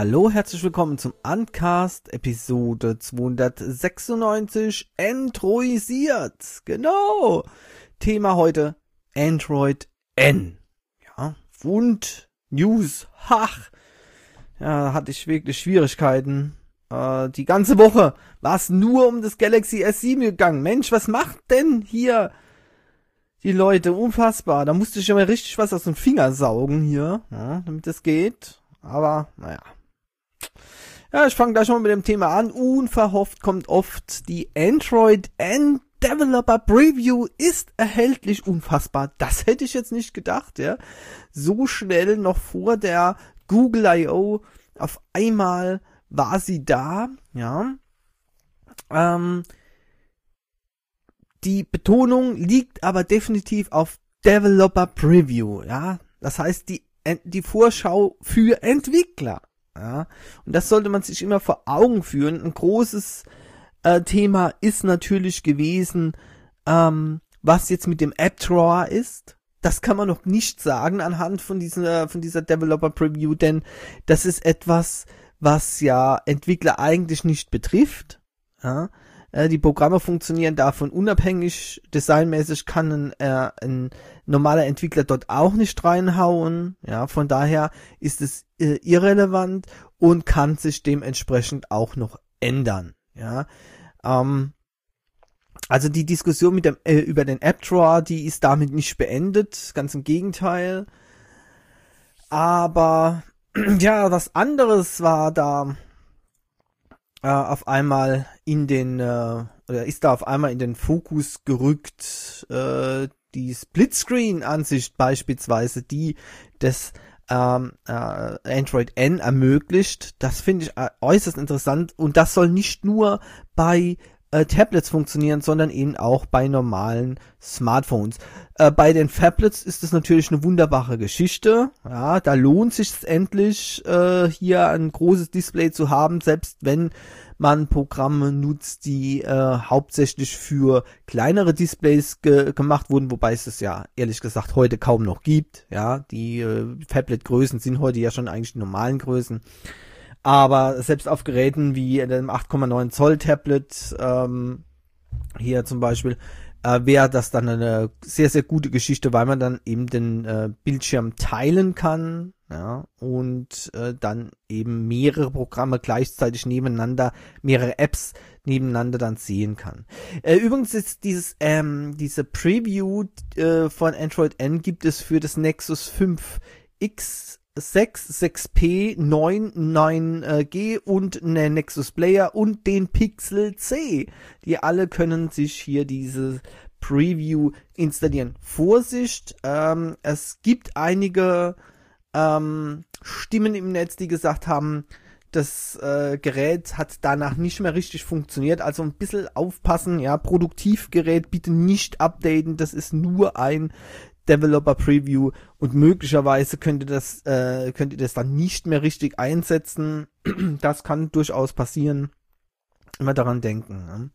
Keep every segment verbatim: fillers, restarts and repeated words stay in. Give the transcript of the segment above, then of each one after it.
Hallo, herzlich willkommen zum Uncast Episode zweihundertsechsundneunzig, Androisiert. Genau. Thema heute Android N. Ja, und News. Hach. Ja, da hatte ich wirklich Schwierigkeiten. Äh, die ganze Woche war es nur um das Galaxy S sieben gegangen. Mensch, was macht denn hier die Leute? Unfassbar. Da musste ich ja mal richtig was aus dem Finger saugen hier, ja, damit das geht. Aber, naja. Ja, ich fange gleich mal mit dem Thema an. Unverhofft kommt oft die Android N Developer Preview ist erhältlich. Unfassbar. Das hätte ich jetzt nicht gedacht, ja. So schnell noch vor der Google I O auf einmal war sie da, ja. Ähm, die Betonung liegt aber definitiv auf Developer Preview, ja. Das heißt, die die Vorschau für Entwickler. Ja, und das sollte man sich immer vor Augen führen. Ein großes äh, Thema ist natürlich gewesen, ähm, was jetzt mit dem App Drawer ist. Das kann man noch nicht sagen anhand von dieser, von dieser Developer Preview, denn das ist etwas, was ja Entwickler eigentlich nicht betrifft. Ja, äh, die Programme funktionieren davon unabhängig. Designmäßig kann ein, äh, ein normaler Entwickler dort auch nicht reinhauen. Ja, von daher ist es äh, irrelevant und kann sich dementsprechend auch noch ändern. Ja, ähm, also die Diskussion mit dem äh, über den App Drawer, die ist damit nicht beendet, ganz im Gegenteil. Aber ja, was anderes war da äh, auf einmal in den äh, oder ist da auf einmal in den Fokus gerückt. Äh, die Splitscreen-Ansicht beispielsweise, die das ähm, äh, Android N ermöglicht, das finde ich äh, äußerst interessant und das soll nicht nur bei äh, Tablets funktionieren, sondern eben auch bei normalen Smartphones. Äh, bei den Phablets ist es natürlich eine wunderbare Geschichte, ja, da lohnt sich es endlich, äh, hier ein großes Display zu haben, selbst wenn man Programme nutzt, die äh, hauptsächlich für kleinere Displays ge- gemacht wurden, wobei es es ja ehrlich gesagt heute kaum noch gibt. Ja, die äh, Tablet-Größen sind heute ja schon eigentlich die normalen Größen. Aber selbst auf Geräten wie dem acht Komma neun Zoll Tablet, ähm, hier zum Beispiel, äh, wäre das dann eine sehr, sehr gute Geschichte, weil man dann eben den äh, Bildschirm teilen kann, ja, und äh, dann eben mehrere Programme gleichzeitig nebeneinander, mehrere Apps nebeneinander dann sehen kann. Äh, übrigens ist dieses ähm, diese Preview äh, von Android N gibt es für das Nexus fünf X sechs, sechs P, neun, neun G und den Nexus Player und den Pixel C. Die alle können sich hier diese Preview installieren. Vorsicht, ähm, es gibt einige ähm, Stimmen im Netz, die gesagt haben, das äh, Gerät hat danach nicht mehr richtig funktioniert. Also ein bisschen aufpassen, ja, Produktivgerät bitte nicht updaten, das ist nur ein Developer Preview und möglicherweise könnt ihr das, äh, könnt ihr das dann nicht mehr richtig einsetzen. Das kann durchaus passieren. Immer daran denken. Ne?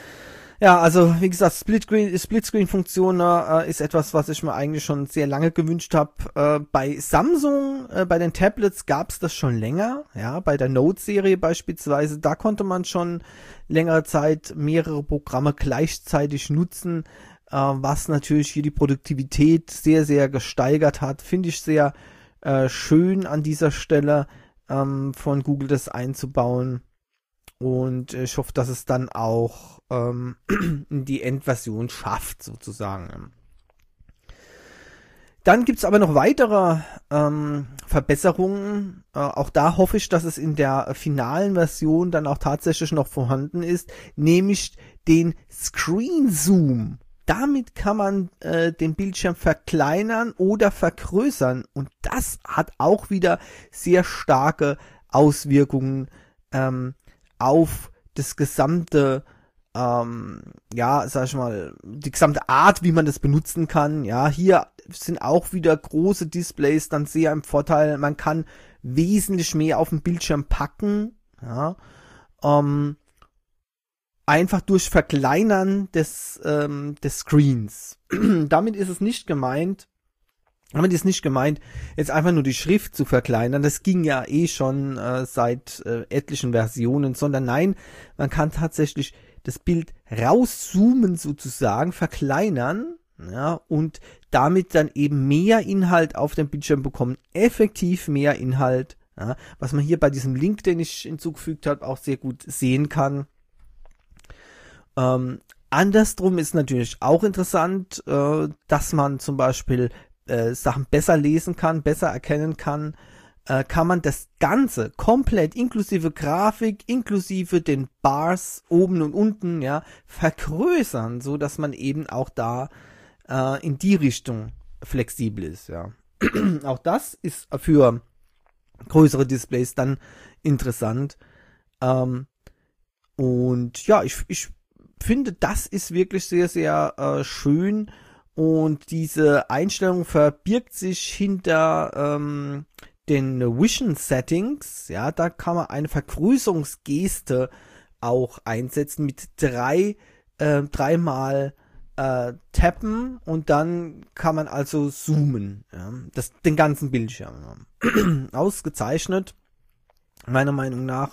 Ja, also wie gesagt, Splitscreen, Splitscreen-Funktion äh, ist etwas, was ich mir eigentlich schon sehr lange gewünscht habe. Äh, bei Samsung, äh, bei den Tablets gab es das schon länger. Ja, bei der Note-Serie beispielsweise, da konnte man schon längere Zeit mehrere Programme gleichzeitig nutzen, was natürlich hier die Produktivität sehr, sehr gesteigert hat. Finde ich sehr äh, schön an dieser Stelle ähm, von Google das einzubauen. Und ich hoffe, dass es dann auch ähm, in die Endversion schafft, sozusagen. Dann gibt's aber noch weitere ähm, Verbesserungen. Äh, auch da hoffe ich, dass es in der finalen Version dann auch tatsächlich noch vorhanden ist, nämlich den Screen Zoom. Damit kann man äh, den Bildschirm verkleinern oder vergrößern und das hat auch wieder sehr starke Auswirkungen ähm, auf das gesamte, ähm, ja, sag ich mal, die gesamte Art, wie man das benutzen kann. Ja, hier sind auch wieder große Displays dann sehr im Vorteil. Man kann wesentlich mehr auf den Bildschirm packen. Ja, ähm, einfach durch Verkleinern des, ähm, des Screens. Damit ist es nicht gemeint, Aber das ist nicht gemeint, jetzt einfach nur die Schrift zu verkleinern. Das ging ja eh schon äh, seit äh, etlichen Versionen, sondern nein, man kann tatsächlich das Bild rauszoomen sozusagen, verkleinern, ja, und damit dann eben mehr Inhalt auf dem Bildschirm bekommen, effektiv mehr Inhalt, ja, was man hier bei diesem Link, den ich hinzugefügt habe, auch sehr gut sehen kann. Ähm, andersrum ist natürlich auch interessant, äh, dass man zum Beispiel äh, Sachen besser lesen kann, besser erkennen kann, äh, kann man das Ganze komplett inklusive Grafik, inklusive den Bars oben und unten, ja, vergrößern, so dass man eben auch da äh, in die Richtung flexibel ist, ja. Auch das ist für größere Displays dann interessant. Ähm, und ja, ich, ich finde, das ist wirklich sehr, sehr äh, schön. Und diese Einstellung verbirgt sich hinter ähm, den Vision Settings. Ja, da kann man eine Vergrößerungsgeste auch einsetzen mit drei, äh, dreimal äh, tappen und dann kann man also zoomen. Ja, das, den ganzen Bildschirm. Ausgezeichnet, meiner Meinung nach.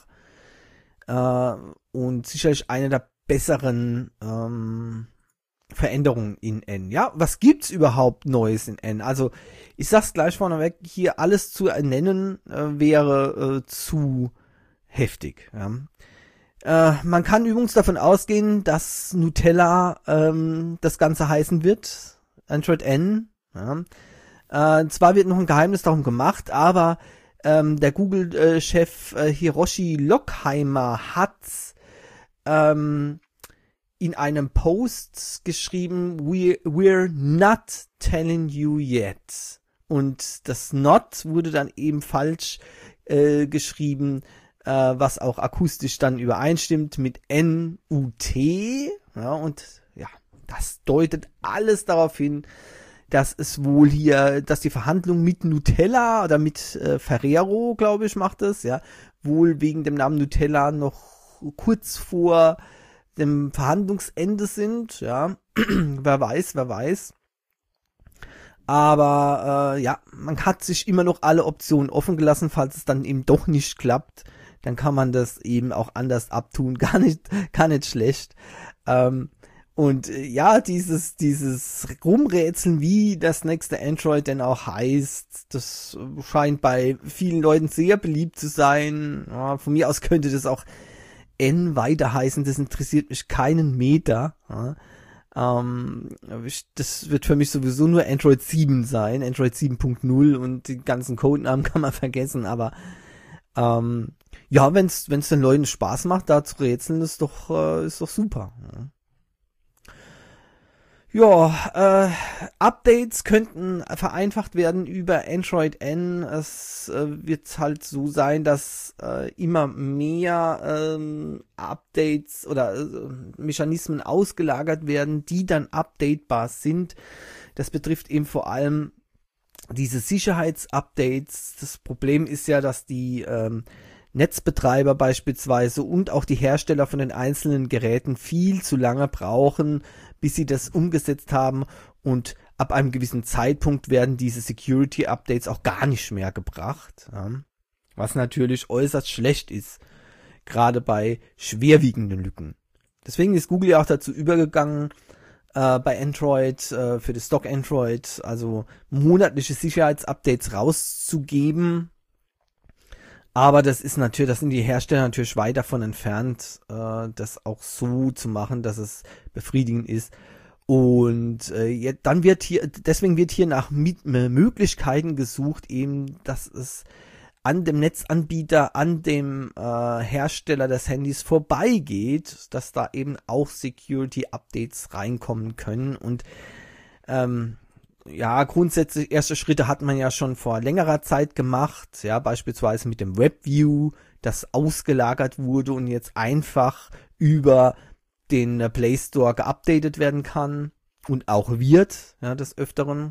Äh, und sicherlich eine der besseren ähm, Veränderungen in N. Ja, was gibt's überhaupt Neues in N? Also, ich sag's gleich vorneweg, hier alles zu nennen äh, wäre äh, zu heftig. Ja. Äh, man kann übrigens davon ausgehen, dass Nutella ähm, das Ganze heißen wird, Android N. Ja. Äh, zwar wird noch ein Geheimnis darum gemacht, aber ähm, der Google-Chef äh, Hiroshi Lockheimer hat ähm, in einem Post geschrieben, We, we're not telling you yet. Und das not wurde dann eben falsch äh, geschrieben, äh, was auch akustisch dann übereinstimmt mit N U T. Ja, und ja, das deutet alles darauf hin, dass es wohl hier, dass die Verhandlung mit Nutella oder mit äh, Ferrero, glaube ich, macht es, ja, wohl wegen dem Namen Nutella noch kurz vor dem Verhandlungsende sind, ja, wer weiß, wer weiß. Aber äh, ja, man hat sich immer noch alle Optionen offen gelassen, falls es dann eben doch nicht klappt, dann kann man das eben auch anders abtun, gar nicht, gar nicht schlecht. Ähm, und äh, ja, dieses dieses Rumrätseln, wie das nächste Android denn auch heißt, das scheint bei vielen Leuten sehr beliebt zu sein. Ja, von mir aus könnte das auch N weiter heißen, das interessiert mich keinen Meter. Ja. Ähm, das wird für mich sowieso nur Android sieben sein, Android sieben Punkt null, und die ganzen Codenamen kann man vergessen, aber ähm, ja, wenn es wenn es den Leuten Spaß macht, da zu rätseln, ist doch äh, ist doch super. Ja. Ja, äh, Updates könnten vereinfacht werden über Android N. Es äh, wird halt so sein, dass äh, immer mehr ähm, Updates oder äh, Mechanismen ausgelagert werden, die dann updatebar sind. Das betrifft eben vor allem diese Sicherheitsupdates. Das Problem ist ja, dass die ähm, Netzbetreiber beispielsweise und auch die Hersteller von den einzelnen Geräten viel zu lange brauchen, bis sie das umgesetzt haben, und ab einem gewissen Zeitpunkt werden diese Security-Updates auch gar nicht mehr gebracht, ja, was natürlich äußerst schlecht ist, gerade bei schwerwiegenden Lücken. Deswegen ist Google ja auch dazu übergegangen, äh, bei Android, äh, für das Stock Android, also monatliche Sicherheitsupdates rauszugeben. Aber das ist natürlich, das sind die Hersteller natürlich weit davon entfernt, äh, das auch so zu machen, dass es befriedigend ist. Und äh, ja, dann wird hier, deswegen wird hier nach M- Möglichkeiten gesucht, eben, dass es an dem Netzanbieter, an dem äh, Hersteller des Handys vorbeigeht, dass da eben auch Security-Updates reinkommen können. Und ähm, ja, grundsätzlich, erste Schritte hat man ja schon vor längerer Zeit gemacht, ja, beispielsweise mit dem WebView, das ausgelagert wurde und jetzt einfach über den Play Store geupdatet werden kann und auch wird, ja, des Öfteren.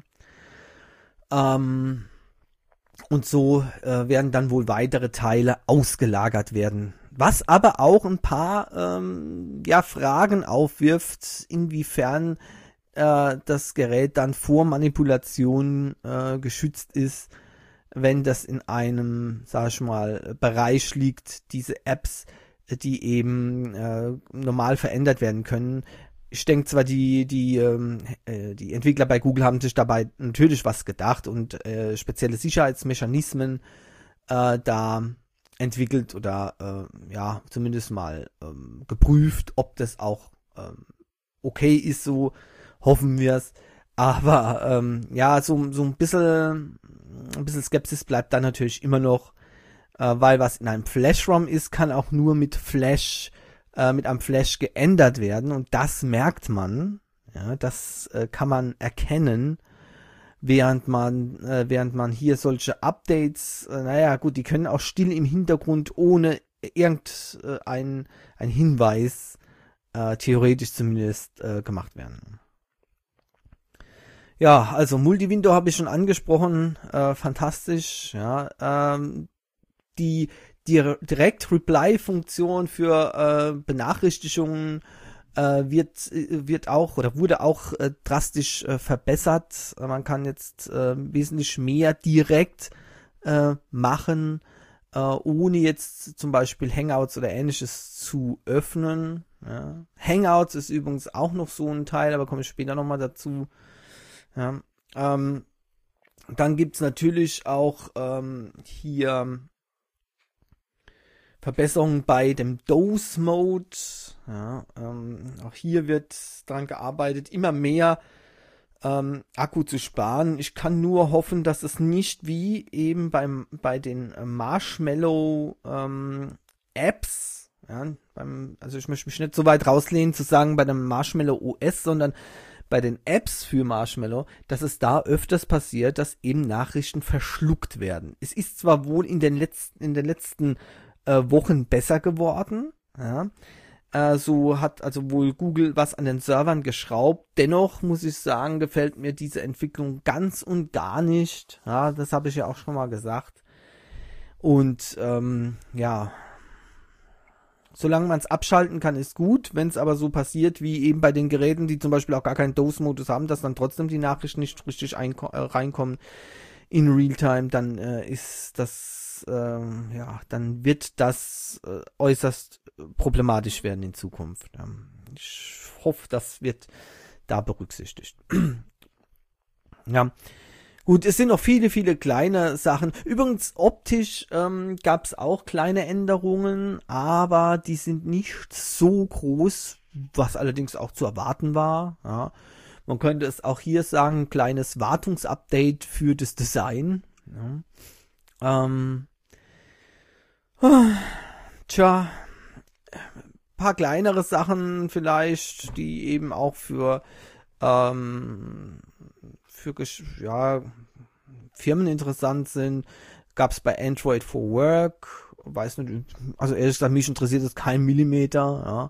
Ähm, und so äh, werden dann wohl weitere Teile ausgelagert werden. Was aber auch ein paar ähm, ja, Fragen aufwirft, inwiefern äh, das Gerät dann vor Manipulation äh, geschützt ist, wenn das in einem, sag ich mal, Bereich liegt, diese Apps, die eben äh, normal verändert werden können. Ich denke zwar, die die ähm, äh, die Entwickler bei Google haben sich dabei natürlich was gedacht und äh, spezielle Sicherheitsmechanismen äh, da entwickelt oder äh, ja zumindest mal ähm, geprüft, ob das auch ähm, okay ist, so hoffen wir es. Aber ähm, ja, so so ein bisschen ein bisschen Skepsis bleibt dann natürlich immer noch, äh, weil was in einem Flash-ROM ist, kann auch nur mit Flash äh, mit einem Flash geändert werden und das merkt man, ja, das äh, kann man erkennen, während man äh, während man hier solche Updates, äh, naja gut, die können auch still im Hintergrund ohne irgendein ein Hinweis äh, theoretisch zumindest äh, gemacht werden. Ja, also Multi-Window habe ich schon angesprochen, äh, fantastisch, ja, ähm, die, die Direct-Reply-Funktion für äh, Benachrichtigungen äh, wird wird auch oder wurde auch äh, drastisch äh, verbessert. Man kann jetzt äh, wesentlich mehr direkt äh, machen, äh, ohne jetzt zum Beispiel Hangouts oder Ähnliches zu öffnen. Ja. Hangouts ist übrigens auch noch so ein Teil, aber komme ich später nochmal dazu. Ja, ähm, dann gibt's natürlich auch ähm, hier Verbesserungen bei dem Dose-Mode. Ja, ähm, auch hier wird dran gearbeitet, immer mehr ähm, Akku zu sparen. Ich kann nur hoffen, dass es nicht wie eben beim bei den äh, Marshmallow ähm, Apps, ja, beim, also ich möchte mich nicht so weit rauslehnen zu sagen bei dem Marshmallow O S, sondern bei den Apps für Marshmallow, dass es da öfters passiert, dass eben Nachrichten verschluckt werden. Es ist zwar wohl in den letzten, in den letzten äh, Wochen besser geworden, ja, äh, so hat also wohl Google was an den Servern geschraubt. Dennoch muss ich sagen, gefällt mir diese Entwicklung ganz und gar nicht. Ja, das habe ich ja auch schon mal gesagt. Und ähm, ja, solange man es abschalten kann, ist gut. Wenn es aber so passiert, wie eben bei den Geräten, die zum Beispiel auch gar keinen Dose-Modus haben, dass dann trotzdem die Nachrichten nicht richtig äh, reinkommen in Realtime, dann äh, ist das, äh, ja, dann wird das äh, äußerst problematisch werden in Zukunft. Ja. Ich hoffe, das wird da berücksichtigt. Ja. Gut, es sind noch viele, viele kleine Sachen. Übrigens, optisch ähm, gab es auch kleine Änderungen, aber die sind nicht so groß, was allerdings auch zu erwarten war. Ja. Man könnte es auch hier sagen, ein kleines Wartungsupdate für das Design. Ja. Ähm, tja, paar kleinere Sachen vielleicht, die eben auch für ähm, für ja, Firmen interessant sind, gab es bei Android for Work, weiß nicht, also ehrlich gesagt, mich interessiert das kein Millimeter,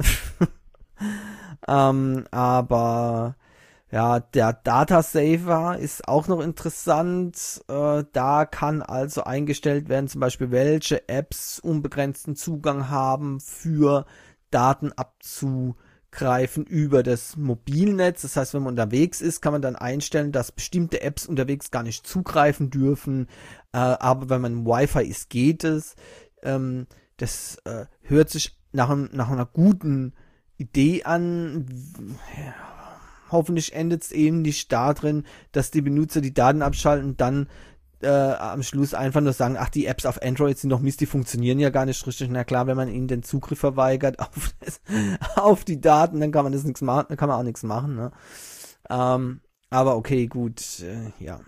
ja. ähm, aber ja, der Data Saver ist auch noch interessant, äh, da kann also eingestellt werden, zum Beispiel welche Apps unbegrenzten Zugang haben für Daten abzu greifen über das Mobilnetz. Das heißt, wenn man unterwegs ist, kann man dann einstellen, dass bestimmte Apps unterwegs gar nicht zugreifen dürfen. Äh, aber wenn man Wi-Fi ist, geht es. Ähm, das äh, hört sich nach, einem, nach einer guten Idee an. Ja, hoffentlich endet es eben nicht darin, dass die Benutzer die Daten abschalten und dann äh, am Schluss einfach nur sagen, ach, die Apps auf Android sind doch Mist, die funktionieren ja gar nicht richtig. Na klar, wenn man ihnen den Zugriff verweigert auf, das, auf die Daten, dann kann man das nichts machen, dann kann man auch nichts machen, ne? Ähm, aber okay, gut, äh, ja.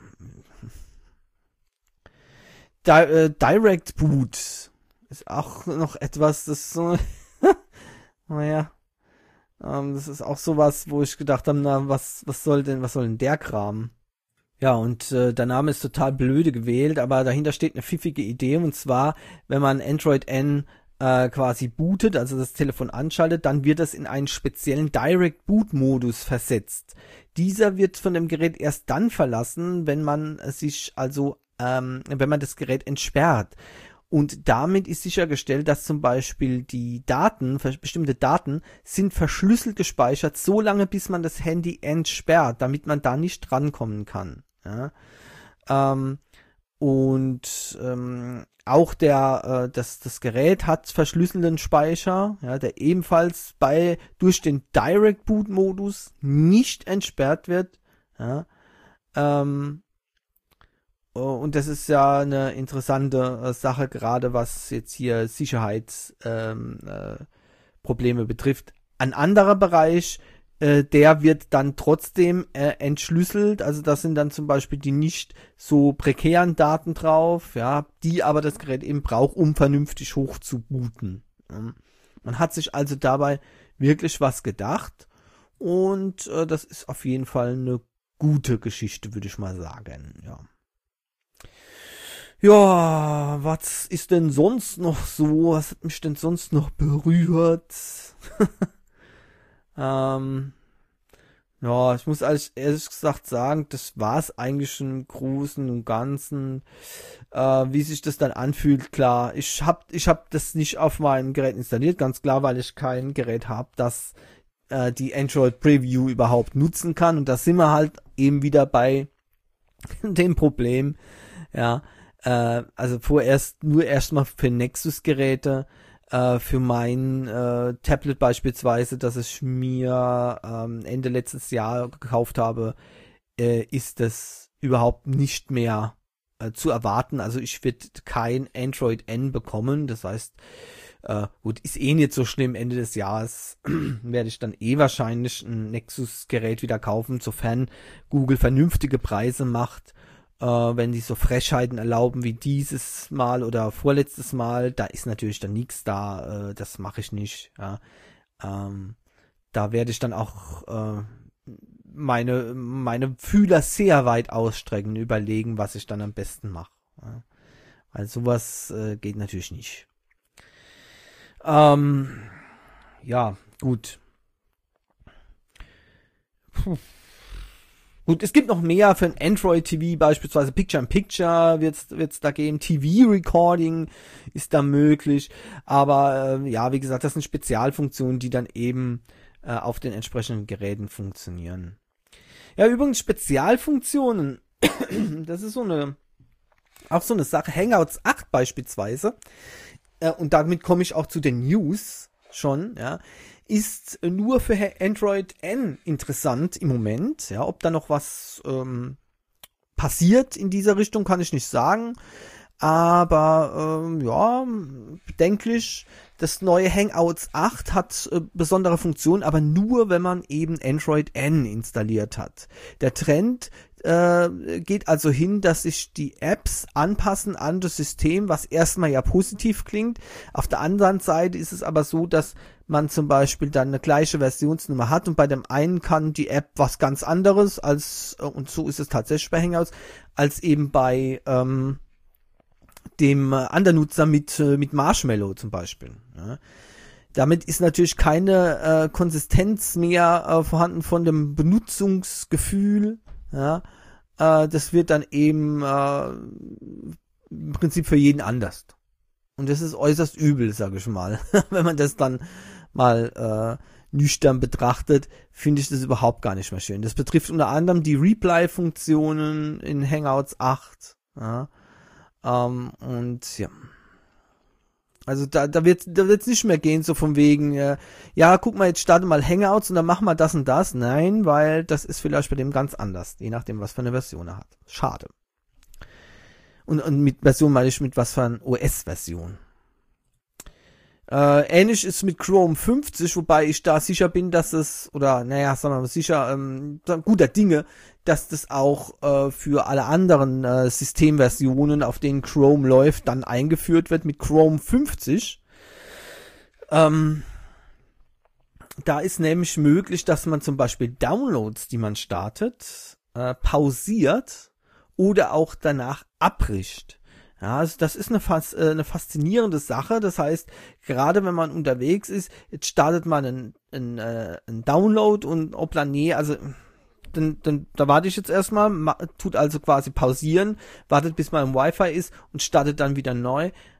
Di äh, Direct Boot ist auch noch etwas, das so, naja, ähm, das ist auch sowas, wo ich gedacht habe, na, was, was soll denn, was soll denn der Kram? Ja, und äh, der Name ist total blöde gewählt, aber dahinter steht eine pfiffige Idee, und zwar, wenn man Android N äh, quasi bootet, also das Telefon anschaltet, dann wird es in einen speziellen Direct Boot Modus versetzt. Dieser wird von dem Gerät erst dann verlassen, wenn man sich also, ähm, wenn man das Gerät entsperrt. Und damit ist sichergestellt, dass zum Beispiel die Daten, bestimmte Daten sind verschlüsselt gespeichert, so lange bis man das Handy entsperrt, damit man da nicht drankommen kann. Ja? Ähm, und ähm, auch der, äh, das, das Gerät hat verschlüsselten Speicher, ja, der ebenfalls bei durch den Direct Boot Modus nicht entsperrt wird. Ja? Ähm, Und das ist ja eine interessante äh, Sache, gerade was jetzt hier Sicherheitsprobleme ähm, äh, Probleme betrifft. Ein anderer Bereich, äh, der wird dann trotzdem äh, entschlüsselt. Also das sind dann zum Beispiel die nicht so prekären Daten drauf, ja, die aber das Gerät eben braucht, um vernünftig hoch zu booten. Ja. Man hat sich also dabei wirklich was gedacht und äh, das ist auf jeden Fall eine gute Geschichte, würde ich mal sagen, ja. Ja, was ist denn sonst noch so? Was hat mich denn sonst noch berührt? ähm, ja, ich muss ehrlich, ehrlich gesagt sagen, das war es eigentlich im Großen und Ganzen. Äh, wie sich das dann anfühlt, klar. Ich hab, ich hab das nicht auf meinem Gerät installiert, ganz klar, weil ich kein Gerät habe, das äh, die Android Preview überhaupt nutzen kann. Und da sind wir halt eben wieder bei dem Problem, ja. Äh, also vorerst nur erstmal für Nexus-Geräte, äh, für mein äh, Tablet beispielsweise, das ich mir ähm, Ende letztes Jahr gekauft habe, äh, ist das überhaupt nicht mehr äh, zu erwarten. Also ich werde kein Android N bekommen, das heißt, äh, gut, ist eh nicht so schlimm, Ende des Jahres werde ich dann eh wahrscheinlich ein Nexus-Gerät wieder kaufen, sofern Google vernünftige Preise macht. Uh, wenn die so Frechheiten erlauben wie dieses Mal oder vorletztes Mal, da ist natürlich dann nichts da, uh, das mache ich nicht. Ja. Um, da werde ich dann auch uh, meine meine Fühler sehr weit ausstrecken, überlegen, was ich dann am besten mache. Ja. Weil sowas uh, geht natürlich nicht. Um, ja, gut. Puh. Gut, es gibt noch mehr für ein Android-T V, beispielsweise Picture-in-Picture wird's wird's da geben, T V-Recording ist da möglich, aber äh, ja, wie gesagt, das sind Spezialfunktionen, die dann eben äh, auf den entsprechenden Geräten funktionieren. Ja, übrigens Spezialfunktionen, das ist so eine, auch so eine Sache, Hangouts acht beispielsweise, äh, und damit komme ich auch zu den News schon, ja, ist nur für Android N interessant im Moment. Ja, ob da noch was ähm, passiert in dieser Richtung, kann ich nicht sagen. Aber ähm, ja, bedenklich. Das neue Hangouts acht hat äh, besondere Funktionen, aber nur, wenn man eben Android N installiert hat. Der Trend äh, geht also hin, dass sich die Apps anpassen an das System, was erstmal ja positiv klingt. Auf der anderen Seite ist es aber so, dass man zum Beispiel dann eine gleiche Versionsnummer hat und bei dem einen kann die App was ganz anderes als, und so ist es tatsächlich bei Hangouts, als eben bei ähm, dem anderen Nutzer mit mit Marshmallow zum Beispiel. Ja. Damit ist natürlich keine äh, Konsistenz mehr äh, vorhanden von dem Benutzungsgefühl. Ja. Äh, das wird dann eben äh, im Prinzip für jeden anders. Und das ist äußerst übel, sage ich mal. Wenn man das dann mal äh, nüchtern betrachtet, finde ich das überhaupt gar nicht mehr schön. Das betrifft unter anderem die Reply-Funktionen in Hangouts acht. Ja. Um, und ja, also da da wird da wird's nicht mehr gehen, so von wegen, äh, ja, guck mal, jetzt starte mal Hangouts und dann machen wir das und das. Nein, weil das ist vielleicht bei dem ganz anders, je nachdem, was für eine Version er hat. Schade. Und, und mit Version meine ich mit was für eine O S-Version. Äh, ähnlich ist mit Chrome fünfzig, wobei ich da sicher bin, dass es, oder naja, sagen wir mal sicher, ähm, guter Dinge, dass das auch äh, für alle anderen äh, Systemversionen, auf denen Chrome läuft, dann eingeführt wird mit Chrome fünfzig. Ähm, da ist nämlich möglich, dass man zum Beispiel Downloads, die man startet, äh, pausiert oder auch danach abbricht. Ja, also das ist eine, fas- äh, eine faszinierende Sache. Das heißt, gerade wenn man unterwegs ist, jetzt startet man einen, einen, äh, einen Download und obla nee, also dann, dann, da warte ich jetzt erstmal, ma- tut also quasi pausieren, wartet bis man im Wi-Fi ist und startet dann wieder neu.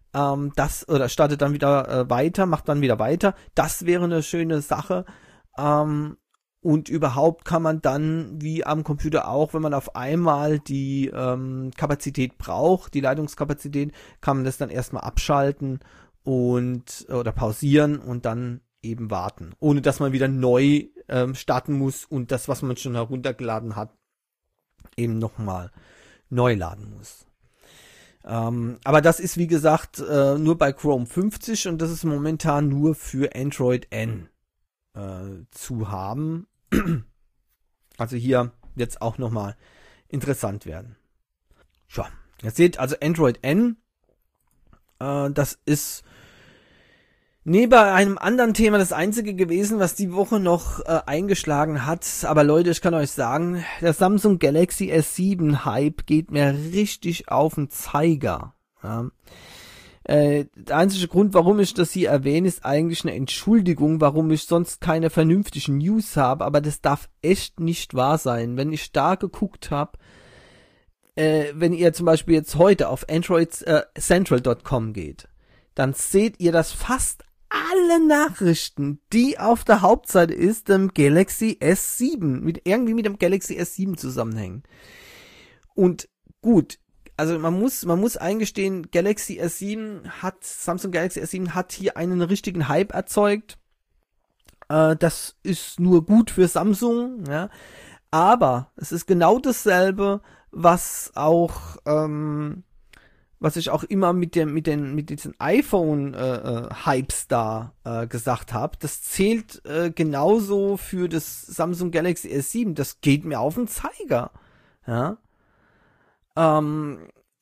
Ähm, das, oder startet dann wieder äh, weiter, macht dann wieder weiter. Das wäre eine schöne Sache. Ähm, und überhaupt kann man dann, wie am Computer auch, wenn man auf einmal die ähm, Kapazität braucht, die Leitungskapazität, kann man das dann erstmal abschalten und oder pausieren und dann eben warten, ohne dass man wieder neu ähm, starten muss und das, was man schon heruntergeladen hat, eben nochmal neu laden muss. Ähm, aber das ist, wie gesagt, äh, nur bei Chrome fünfzig und das ist momentan nur für Android N äh, zu haben. Also hier jetzt auch nochmal interessant werden. Ja, ihr seht also Android N, äh, das ist neben einem anderen Thema das einzige gewesen, was die Woche noch äh, eingeschlagen hat. Aber Leute, ich kann euch sagen, der Samsung Galaxy S sieben Hype geht mir richtig auf den Zeiger. Ja. Äh, der einzige Grund, warum ich das hier erwähne, ist eigentlich eine Entschuldigung, warum ich sonst keine vernünftigen News habe. Aber das darf echt nicht wahr sein. Wenn ich da geguckt habe, äh, wenn ihr zum Beispiel jetzt heute auf android central Punkt com geht, dann seht ihr, dass fast alle Nachrichten, die auf der Hauptseite ist, dem Galaxy S sieben, mit, irgendwie mit dem Galaxy S sieben zusammenhängen. Und gut, also man muss, man muss eingestehen, Galaxy S sieben hat, Samsung Galaxy S sieben hat hier einen richtigen Hype erzeugt. Äh, das ist nur gut für Samsung, ja. Aber es ist genau dasselbe, was auch, ähm, was ich auch immer mit dem mit den mit diesen iPhone äh, äh, Hypes da äh, gesagt habe, das zählt äh, genauso für das Samsung Galaxy S sieben. Das geht mir auf den Zeiger, ja, ähm,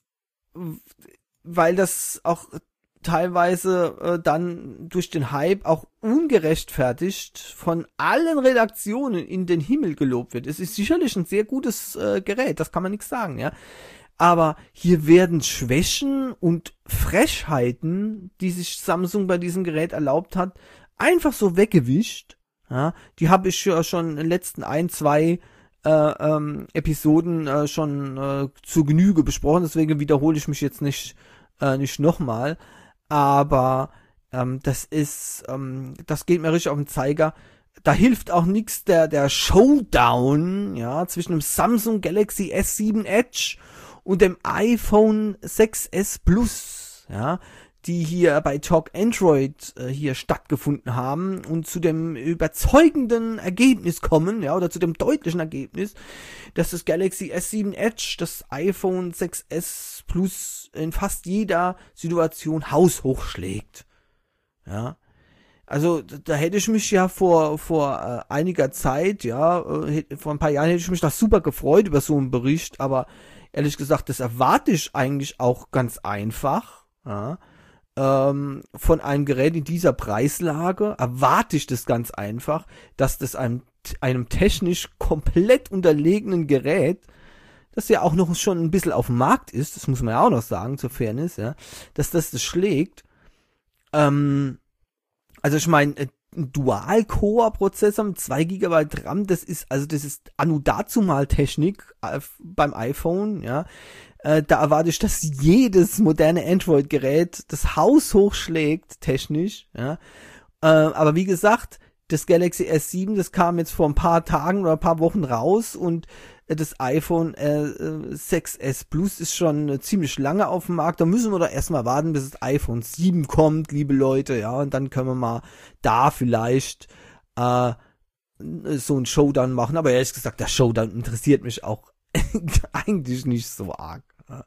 weil das auch teilweise äh, dann durch den Hype auch ungerechtfertigt von allen Redaktionen in den Himmel gelobt wird. Es ist sicherlich ein sehr gutes äh, Gerät, das kann man nichts sagen, ja. Aber hier werden Schwächen und Frechheiten, die sich Samsung bei diesem Gerät erlaubt hat, einfach so weggewischt. Ja, die habe ich ja schon in den letzten ein, zwei äh, ähm, Episoden äh, schon äh, zur Genüge besprochen. Deswegen wiederhole ich mich jetzt nicht äh, nicht nochmal. Aber ähm, das ist, ähm, das geht mir richtig auf den Zeiger. Da hilft auch nichts der der Showdown, ja, zwischen dem Samsung Galaxy S sieben Edge und dem iPhone sechs S Plus, ja, die hier bei Talk Android äh, hier stattgefunden haben und zu dem überzeugenden Ergebnis kommen, ja, oder zu dem deutlichen Ergebnis, dass das Galaxy S sieben Edge das iPhone sechs S Plus in fast jeder Situation haushoch schlägt, ja. Also da hätte ich mich ja vor vor äh, einiger Zeit, ja, äh, vor ein paar Jahren hätte ich mich da super gefreut über so einen Bericht, aber ehrlich gesagt, das erwarte ich eigentlich auch ganz einfach, ja, ähm, von einem Gerät in dieser Preislage erwarte ich das ganz einfach, dass das einem, einem technisch komplett unterlegenen Gerät, das ja auch noch schon ein bisschen auf dem Markt ist, das muss man ja auch noch sagen, zur Fairness, ja, dass das das schlägt. Ähm, also ich meine, ein Dual-Core-Prozessor mit zwei Gigabyte RAM, das ist, also das ist anno dazumal Technik äh, beim iPhone, ja. Äh, da erwarte ich, dass jedes moderne Android-Gerät das Haus hochschlägt, technisch, ja. Äh, aber wie gesagt, das Galaxy S sieben, das kam jetzt vor ein paar Tagen oder ein paar Wochen raus und äh, das iPhone äh, sechs S Plus ist schon äh, ziemlich lange auf dem Markt. Da müssen wir doch erstmal warten, bis das iPhone sieben kommt, liebe Leute, ja, und dann können wir mal da vielleicht äh, so ein Showdown machen. Aber ehrlich gesagt, der Showdown interessiert mich auch eigentlich nicht so arg.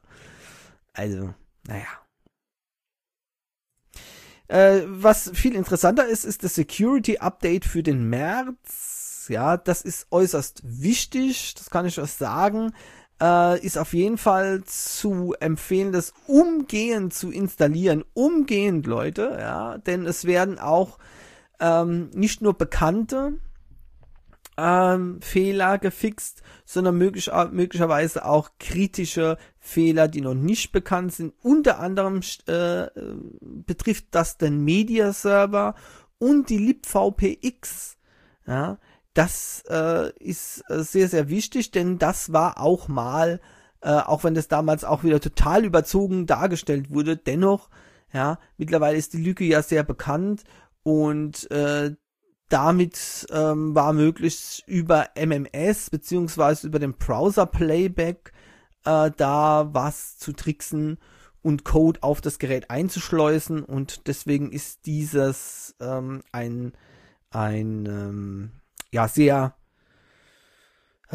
Also, naja. Äh, was viel interessanter ist, ist das Security Update für den März. Ja, das ist äußerst wichtig, das kann ich euch sagen. Äh, ist auf jeden Fall zu empfehlen, das umgehend zu installieren. Umgehend, Leute, ja, denn es werden auch ähm, nicht nur bekannte ähm, Fehler gefixt, sondern möglich, möglicherweise auch kritische Fehler, die noch nicht bekannt sind. Unter anderem äh, betrifft das den Media Server und die libvpx. Ja, das äh, ist äh, sehr, sehr wichtig, denn das war auch mal, äh, auch wenn das damals auch wieder total überzogen dargestellt wurde, dennoch Ja, mittlerweile ist die Lücke ja sehr bekannt und äh, damit ähm, war möglich über M M S beziehungsweise über den Browser Playback äh, da was zu tricksen und Code auf das Gerät einzuschleusen, und deswegen ist dieses ähm, ein ein ähm, ja sehr äh,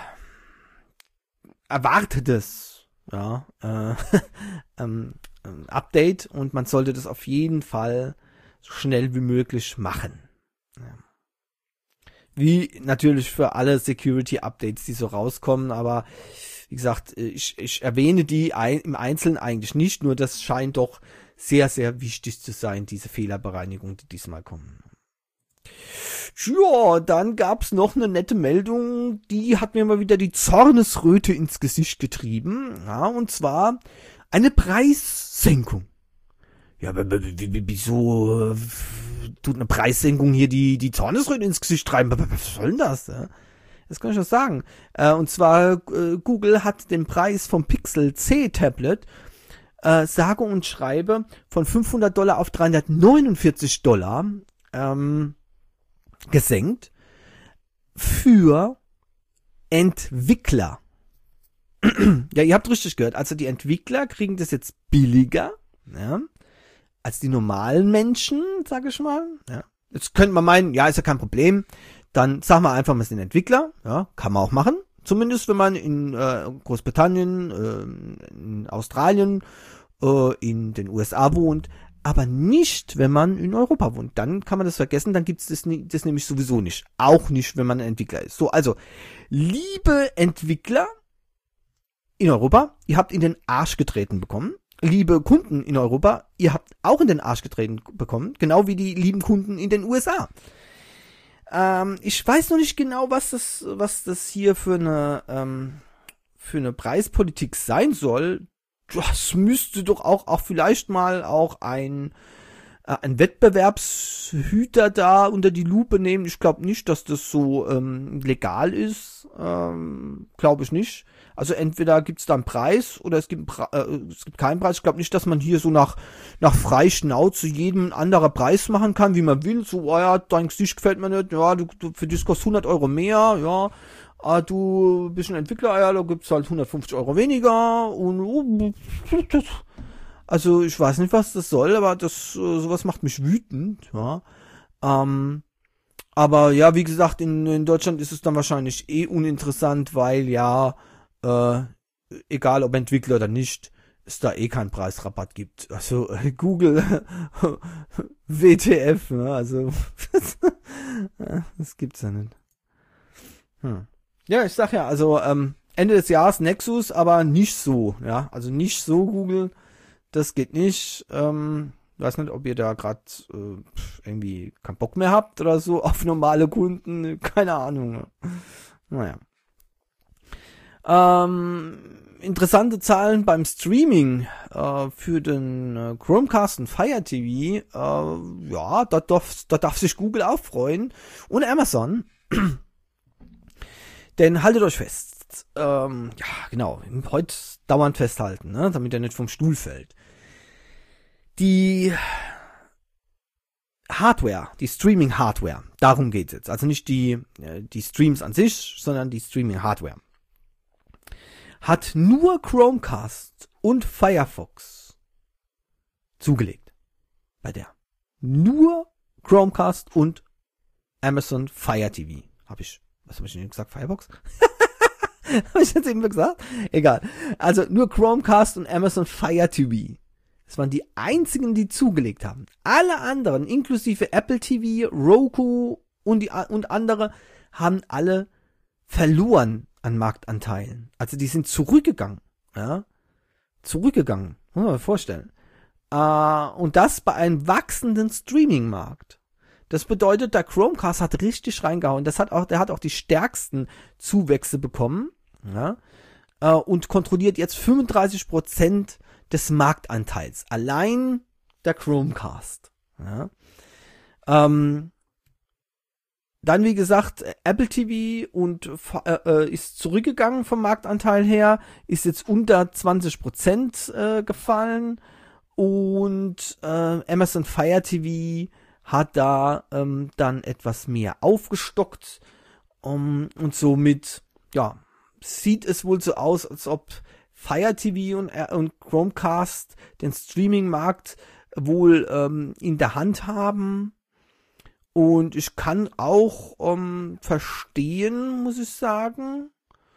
erwartetes ja, äh, ähm, ähm, Update, und man sollte das auf jeden Fall so schnell wie möglich machen. Ja. Wie natürlich für alle Security-Updates, die so rauskommen, aber wie gesagt, ich, ich erwähne die ein, im Einzelnen eigentlich nicht, nur das scheint doch sehr, sehr wichtig zu sein, diese Fehlerbereinigung, die diesmal kommen. Ja, dann gab's noch eine nette Meldung, die hat mir mal wieder die Zornesröte ins Gesicht getrieben, ja, und zwar eine Preissenkung. Ja, wieso äh, tut eine Preissenkung hier die, die Zornesröte ins Gesicht treiben? Was soll denn das? Ja? Das kann ich doch sagen. Äh, und zwar, äh, Google hat den Preis vom Pixel C Tablet äh, sage und schreibe von fünfhundert Dollar auf dreihundertneunundvierzig Dollar ähm, gesenkt für Entwickler. Ja, ihr habt richtig gehört. Also die Entwickler kriegen das jetzt billiger, ja, als die normalen Menschen, sag ich mal. Ja. Jetzt könnte man meinen, ja, ist ja kein Problem. Dann sagen wir einfach, wir sind Entwickler. Ja, kann man auch machen. Zumindest wenn man in äh, Großbritannien, äh, in Australien, äh, in den U S A wohnt. Aber nicht, wenn man in Europa wohnt. Dann kann man das vergessen, dann gibt's das, das nämlich sowieso nicht. Auch nicht, wenn man ein Entwickler ist. So, also, liebe Entwickler in Europa, ihr habt in den Arsch getreten bekommen. Liebe Kunden in Europa, ihr habt auch in den Arsch getreten bekommen, genau wie die lieben Kunden in den U S A. Ähm, ich weiß noch nicht genau, was das, was das hier für eine, ähm, für eine Preispolitik sein soll. Das müsste doch auch, auch vielleicht mal auch ein, äh, ein Wettbewerbshüter da unter die Lupe nehmen. Ich glaube nicht, dass das so ähm, legal ist. Ähm, glaube ich nicht. Also entweder gibt es da einen Preis oder es gibt, äh, es gibt keinen Preis. Ich glaube nicht, dass man hier so nach, nach Freischnauze jedem anderer Preis machen kann, wie man will. So, oh ja, dein Gesicht gefällt mir nicht. Ja, du, du für dich kostet hundert Euro mehr. Ja, ah, du bist ein Entwickler, ja, da gibt's halt hundertfünfzig Euro weniger. Und oh, also ich weiß nicht, was das soll, aber das sowas macht mich wütend. Ja, ähm, aber ja, wie gesagt, in, in Deutschland ist es dann wahrscheinlich eh uninteressant, weil ja Äh, egal ob Entwickler oder nicht, es da eh keinen Preisrabatt gibt. Also äh, Google W T F, ne? Also das gibt's ja nicht. Hm. Ja, ich sag ja, also ähm, Ende des Jahres Nexus, aber nicht so, ja, also nicht so Google, das geht nicht. Ähm, weiß nicht, ob ihr da gerade äh, irgendwie keinen Bock mehr habt oder so auf normale Kunden, keine Ahnung. Naja. Ähm, interessante Zahlen beim Streaming äh, für den äh, Chromecast und Fire T V. Äh, ja, da darf, da darf sich Google auch freuen. Und Amazon. Denn haltet euch fest. Ähm, ja, genau. Heute dauernd festhalten, ne, damit er nicht vom Stuhl fällt. Die Hardware, die Streaming-Hardware, darum geht's jetzt. Also nicht die, die Streams an sich, sondern die Streaming-Hardware. Hat nur Chromecast und Firefox zugelegt. Bei der. Nur Chromecast und Amazon Fire T V. Hab ich, was habe ich denn gesagt? Firefox? Habe ich jetzt eben gesagt? Egal. Also nur Chromecast und Amazon Fire T V. Das waren die einzigen, die zugelegt haben. Alle anderen, inklusive Apple T V, Roku und, die, und andere, haben alle verloren an Marktanteilen. Also die sind zurückgegangen. Ja, zurückgegangen. Muss man sich vorstellen. Äh, und das bei einem wachsenden Streaming-Markt. Das bedeutet, der Chromecast hat richtig reingehauen. Das hat auch, der hat auch die stärksten Zuwächse bekommen. Ja, äh, und kontrolliert jetzt fünfunddreißig Prozent des Marktanteils. Allein der Chromecast. Ja. Ähm, dann, wie gesagt, Apple T V und äh, ist zurückgegangen vom Marktanteil her, ist jetzt unter zwanzig Prozent äh, gefallen. Und äh, Amazon Fire T V hat da ähm, dann etwas mehr aufgestockt. Um, und somit, ja, sieht es wohl so aus, als ob Fire T V und, und Chromecast den Streaming-Markt wohl ähm, in der Hand haben. Und ich kann auch ähm, verstehen, muss ich sagen,